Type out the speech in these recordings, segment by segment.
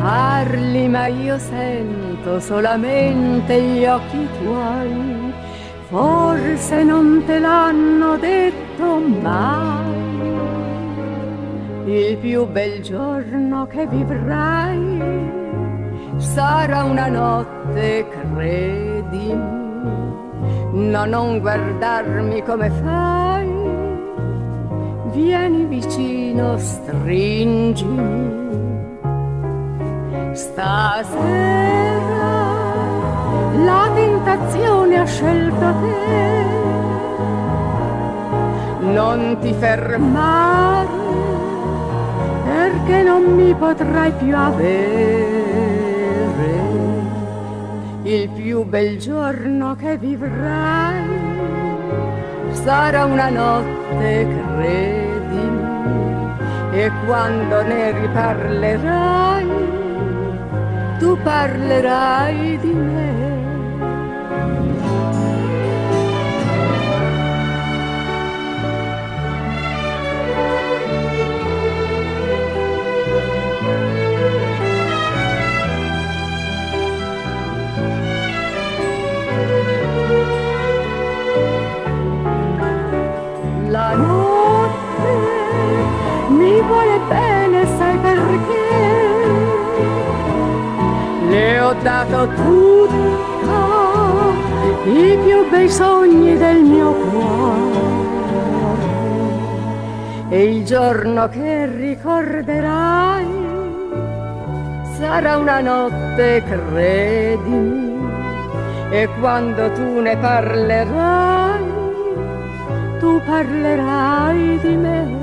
Parli ma io sento solamente gli occhi tuoi, forse non te l'hanno detto mai. Il più bel giorno che vivrai sarà una notte, credimi. No, non guardarmi come fai, vieni vicino, stringimi. Stasera la tentazione ha scelto te, non ti fermare perché non mi potrai più avere. Il più bel giorno che vivrai sarà una notte, credimi, e quando ne riparlerai tu parlerai di me. La notte mi vuole bene, sai perché? Le ho dato tutto, i più bei sogni del mio cuore, e il giorno che ricorderai sarà una notte, credimi, e quando tu ne parlerai, tu parlerai di me.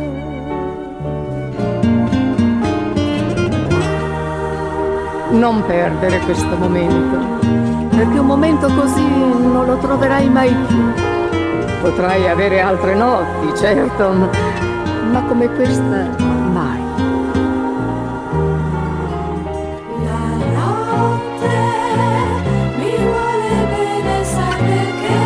Non perdere questo momento, perché un momento così non lo troverai mai più. Potrai avere altre notti, certo, ma come questa mai. La notte mi vuole bene, sai perché?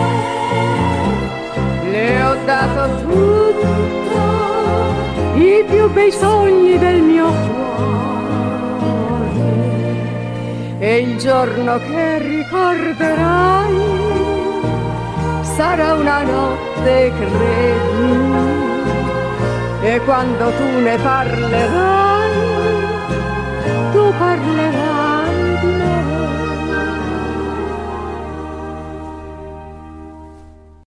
Le ho dato tutto, i più bei sogni del mio cuore, e il giorno che ricorderai sarà una notte, credimi, e quando tu ne parlerai, tu parlerai